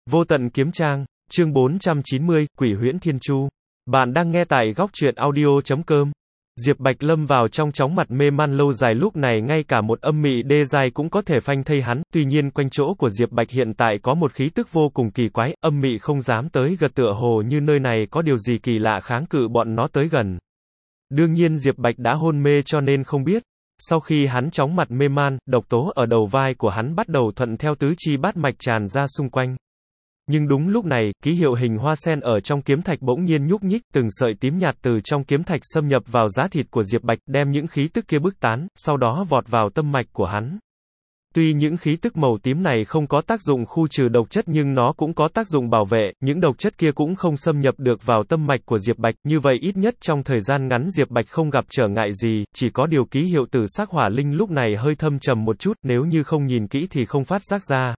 Vô tận kiếm trang, chương 490, Quỷ huyễn thiên chu. Bạn đang nghe tại góc truyện audio.com. Diệp Bạch lâm vào trong chóng mặt mê man lâu dài, lúc này ngay cả một âm mị đê giai cũng có thể phanh thây hắn, tuy nhiên quanh chỗ của Diệp Bạch hiện tại có một khí tức vô cùng kỳ quái, âm mị không dám tới gần, tựa hồ như nơi này có điều gì kỳ lạ kháng cự bọn nó tới gần. Đương nhiên Diệp Bạch đã hôn mê cho nên không biết. Sau khi hắn chóng mặt mê man, độc tố ở đầu vai của hắn bắt đầu thuận theo tứ chi bát mạch tràn ra xung quanh. Nhưng đúng lúc này, ký hiệu hình hoa sen ở trong kiếm thạch bỗng nhiên nhúc nhích, từng sợi tím nhạt từ trong kiếm thạch xâm nhập vào giá thịt của Diệp Bạch, đem những khí tức kia bức tán, sau đó vọt vào tâm mạch của hắn. Tuy những khí tức màu tím này không có tác dụng khu trừ độc chất nhưng nó cũng có tác dụng bảo vệ, những độc chất kia cũng không xâm nhập được vào tâm mạch của Diệp Bạch, như vậy ít nhất trong thời gian ngắn Diệp Bạch không gặp trở ngại gì, chỉ có điều ký hiệu tử sắc hỏa linh lúc này hơi thâm trầm một chút, nếu như không nhìn kỹ thì không phát giác ra.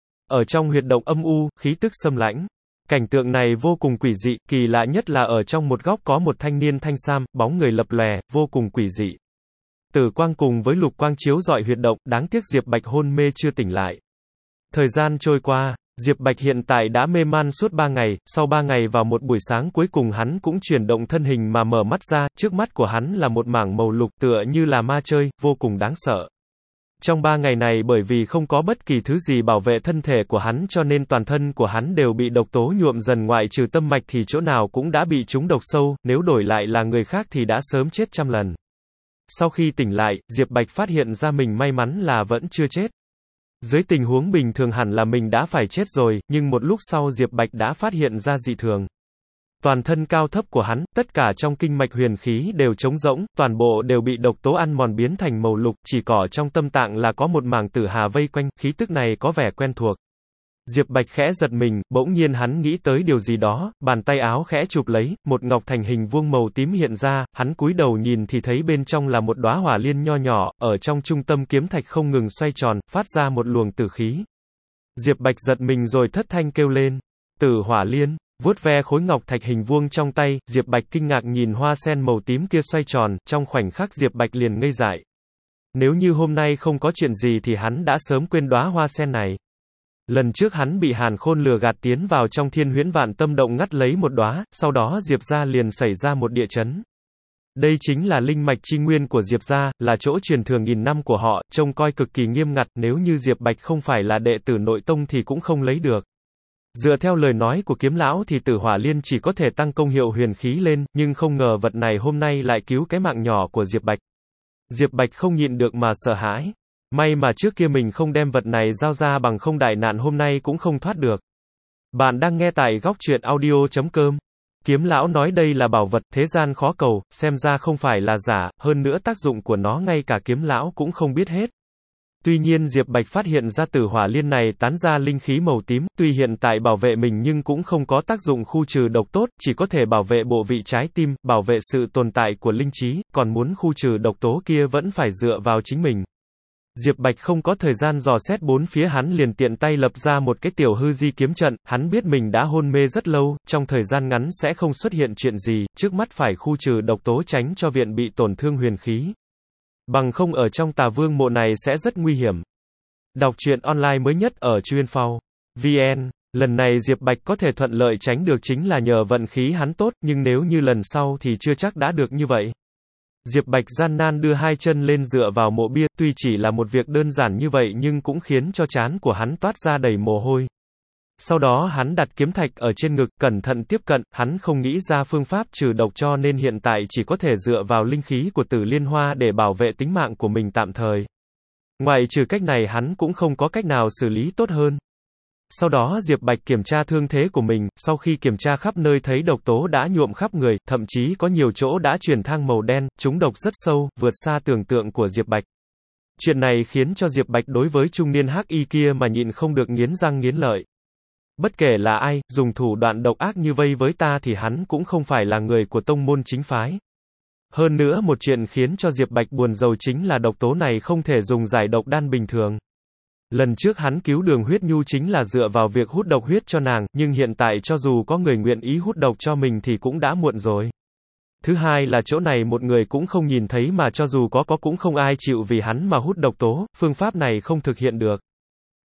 Ở trong huyệt động âm u, khí tức xâm lãnh. Cảnh tượng này vô cùng quỷ dị, kỳ lạ nhất là ở trong một góc có một thanh niên thanh sam, bóng người lập lòe, vô cùng quỷ dị. Tử quang cùng với lục quang chiếu rọi huyệt động, đáng tiếc Diệp Bạch hôn mê chưa tỉnh lại. Thời gian trôi qua, Diệp Bạch hiện tại đã mê man suốt 3 ngày, sau 3 ngày vào một buổi sáng cuối cùng hắn cũng chuyển động thân hình mà mở mắt ra, trước mắt của hắn là một mảng màu lục tựa như là ma chơi, vô cùng đáng sợ. Trong 3 ngày này bởi vì không có bất kỳ thứ gì bảo vệ thân thể của hắn cho nên toàn thân của hắn đều bị độc tố nhuộm dần, ngoại trừ tâm mạch thì chỗ nào cũng đã bị trúng độc sâu, nếu đổi lại là người khác thì đã sớm chết trăm lần. Sau khi tỉnh lại, Diệp Bạch phát hiện ra mình may mắn là vẫn chưa chết. Dưới tình huống bình thường hẳn là mình đã phải chết rồi, nhưng một lúc sau Diệp Bạch đã phát hiện ra dị thường. Toàn thân cao thấp của hắn, tất cả trong kinh mạch huyền khí đều trống rỗng, toàn bộ đều bị độc tố ăn mòn biến thành màu lục, chỉ có trong tâm tạng là có một mảng tử hà vây quanh, khí tức này có vẻ quen thuộc. Diệp Bạch khẽ giật mình, bỗng nhiên hắn nghĩ tới điều gì đó, bàn tay áo khẽ chụp lấy, một ngọc thành hình vuông màu tím hiện ra, hắn cúi đầu nhìn thì thấy bên trong là một đóa hỏa liên nho nhỏ, ở trong trung tâm kiếm thạch không ngừng xoay tròn, phát ra một luồng tử khí. Diệp Bạch giật mình rồi thất thanh kêu lên, Tử hỏa liên. Vuốt ve khối ngọc thạch hình vuông trong tay, Diệp Bạch kinh ngạc nhìn hoa sen màu tím kia xoay tròn, trong khoảnh khắc Diệp Bạch liền ngây dại. Nếu như hôm nay không có chuyện gì thì hắn đã sớm quên đóa hoa sen này. Lần trước hắn bị Hàn Khôn lừa gạt tiến vào trong Thiên Huyễn Vạn Tâm Động ngắt lấy một đóa, sau đó Diệp gia liền xảy ra một địa chấn. Đây chính là linh mạch chi nguyên của Diệp gia, là chỗ truyền thừa nghìn năm của họ, trông coi cực kỳ nghiêm ngặt, nếu như Diệp Bạch không phải là đệ tử nội tông thì cũng không lấy được. Dựa theo lời nói của kiếm lão thì tử hỏa liên chỉ có thể tăng công hiệu huyền khí lên, nhưng không ngờ vật này hôm nay lại cứu cái mạng nhỏ của Diệp Bạch. Diệp Bạch không nhịn được mà sợ hãi. May mà trước kia mình không đem vật này giao ra, bằng không đại nạn hôm nay cũng không thoát được. Bạn đang nghe tại góc truyện audio.com. Kiếm lão nói đây là bảo vật thế gian khó cầu, xem ra không phải là giả, hơn nữa tác dụng của nó ngay cả kiếm lão cũng không biết hết. Tuy nhiên Diệp Bạch phát hiện ra tử hỏa liên này tán ra linh khí màu tím, tuy hiện tại bảo vệ mình nhưng cũng không có tác dụng khu trừ độc tốt, chỉ có thể bảo vệ bộ vị trái tim, bảo vệ sự tồn tại của linh trí, còn muốn khu trừ độc tố kia vẫn phải dựa vào chính mình. Diệp Bạch không có thời gian dò xét bốn phía, hắn liền tiện tay lập ra một cái tiểu hư di kiếm trận, hắn biết mình đã hôn mê rất lâu, trong thời gian ngắn sẽ không xuất hiện chuyện gì, trước mắt phải khu trừ độc tố tránh cho viện bị tổn thương huyền khí. Bằng không ở trong Tà Vương mộ này sẽ rất nguy hiểm. Đọc truyện online mới nhất ở Truyện.vn. Lần này Diệp Bạch có thể thuận lợi tránh được chính là nhờ vận khí hắn tốt, nhưng nếu như lần sau thì chưa chắc đã được như vậy. Diệp Bạch gian nan đưa hai chân lên dựa vào mộ bia, tuy chỉ là một việc đơn giản như vậy nhưng cũng khiến cho trán của hắn toát ra đầy mồ hôi. Sau đó hắn đặt kiếm thạch ở trên ngực, cẩn thận tiếp cận, hắn không nghĩ ra phương pháp trừ độc cho nên hiện tại chỉ có thể dựa vào linh khí của Tử Liên Hoa để bảo vệ tính mạng của mình tạm thời. Ngoại trừ cách này hắn cũng không có cách nào xử lý tốt hơn. Sau đó Diệp Bạch kiểm tra thương thế của mình, sau khi kiểm tra khắp nơi thấy độc tố đã nhuộm khắp người, thậm chí có nhiều chỗ đã chuyển thang màu đen, trúng độc rất sâu, vượt xa tưởng tượng của Diệp Bạch. Chuyện này khiến cho Diệp Bạch đối với trung niên hắc y kia mà nhịn không được nghiến răng nghiến lợi. Bất kể là ai, dùng thủ đoạn độc ác như vây với ta thì hắn cũng không phải là người của tông môn chính phái. Hơn nữa một chuyện khiến cho Diệp Bạch buồn rầu chính là độc tố này không thể dùng giải độc đan bình thường. Lần trước hắn cứu Đường Huyết Nhu chính là dựa vào việc hút độc huyết cho nàng, nhưng hiện tại cho dù có người nguyện ý hút độc cho mình thì cũng đã muộn rồi. Thứ hai là chỗ này một người cũng không nhìn thấy mà cho dù có cũng không ai chịu vì hắn mà hút độc tố, phương pháp này không thực hiện được.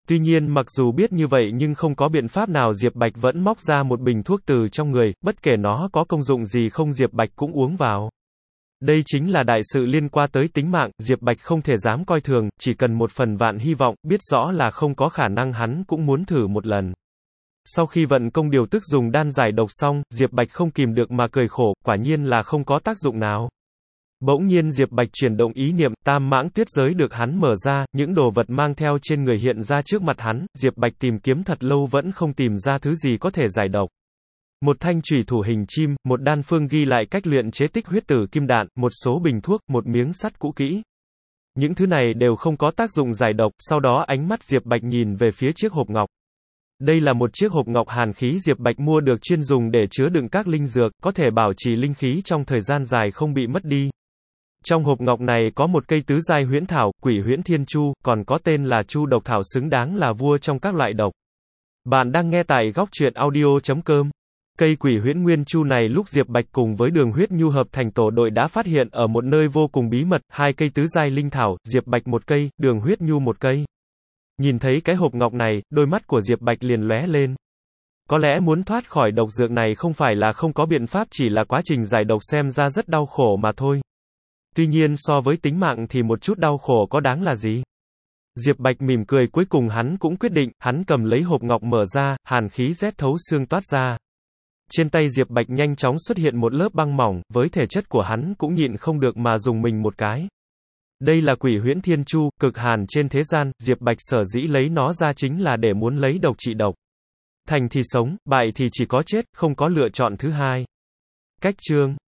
Tuy nhiên mặc dù biết như vậy nhưng không có biện pháp nào Diệp Bạch vẫn móc ra một bình thuốc từ trong người, bất kể nó có công dụng gì không Diệp Bạch cũng uống vào. Đây chính là đại sự liên quan tới tính mạng, Diệp Bạch không thể dám coi thường, chỉ cần một phần vạn hy vọng, biết rõ là không có khả năng hắn cũng muốn thử một lần. Sau khi vận công điều tức dùng đan giải độc xong, Diệp Bạch không kìm được mà cười khổ, quả nhiên là không có tác dụng nào. Bỗng nhiên Diệp Bạch chuyển động ý niệm, tam mãng tuyết giới được hắn mở ra, những đồ vật mang theo trên người hiện ra trước mặt hắn, Diệp Bạch tìm kiếm thật lâu vẫn không tìm ra thứ gì có thể giải độc. Một thanh chủy thủ hình chim, một đan phương ghi lại cách luyện chế tích huyết tử kim đạn, một số bình thuốc, một miếng sắt cũ kỹ. Những thứ này đều không có tác dụng giải độc, sau đó ánh mắt Diệp Bạch nhìn về phía chiếc hộp ngọc. Đây là một chiếc hộp ngọc hàn khí Diệp Bạch mua được chuyên dùng để chứa đựng các linh dược, có thể bảo trì linh khí trong thời gian dài không bị mất đi. Trong hộp ngọc này có một cây tứ giai huyễn thảo, Quỷ Huyễn Thiên Chu, còn có tên là Chu độc thảo xứng đáng là vua trong các loại độc. Bạn đang nghe tại góc truyện audio.com. Cây Quỷ Huyễn Nguyên Chu này lúc Diệp Bạch cùng với Đường Huyết Nhu hợp thành tổ đội đã phát hiện ở một nơi vô cùng bí mật, hai cây tứ giai linh thảo, Diệp Bạch một cây, Đường Huyết Nhu một cây. Nhìn thấy cái hộp ngọc này, đôi mắt của Diệp Bạch liền lóe lên. Có lẽ muốn thoát khỏi độc dược này không phải là không có biện pháp, chỉ là quá trình giải độc xem ra rất đau khổ mà thôi. Tuy nhiên so với tính mạng thì một chút đau khổ có đáng là gì? Diệp Bạch mỉm cười, cuối cùng hắn cũng quyết định, hắn cầm lấy hộp ngọc mở ra, hàn khí rét thấu xương toát ra. Trên tay Diệp Bạch nhanh chóng xuất hiện một lớp băng mỏng, với thể chất của hắn cũng nhịn không được mà dùng mình một cái. Đây là Quỷ Huyễn Thiên Chu, cực hàn trên thế gian, Diệp Bạch sở dĩ lấy nó ra chính là để muốn lấy độc trị độc. Thành thì sống, bại thì chỉ có chết, không có lựa chọn thứ hai. Cách chương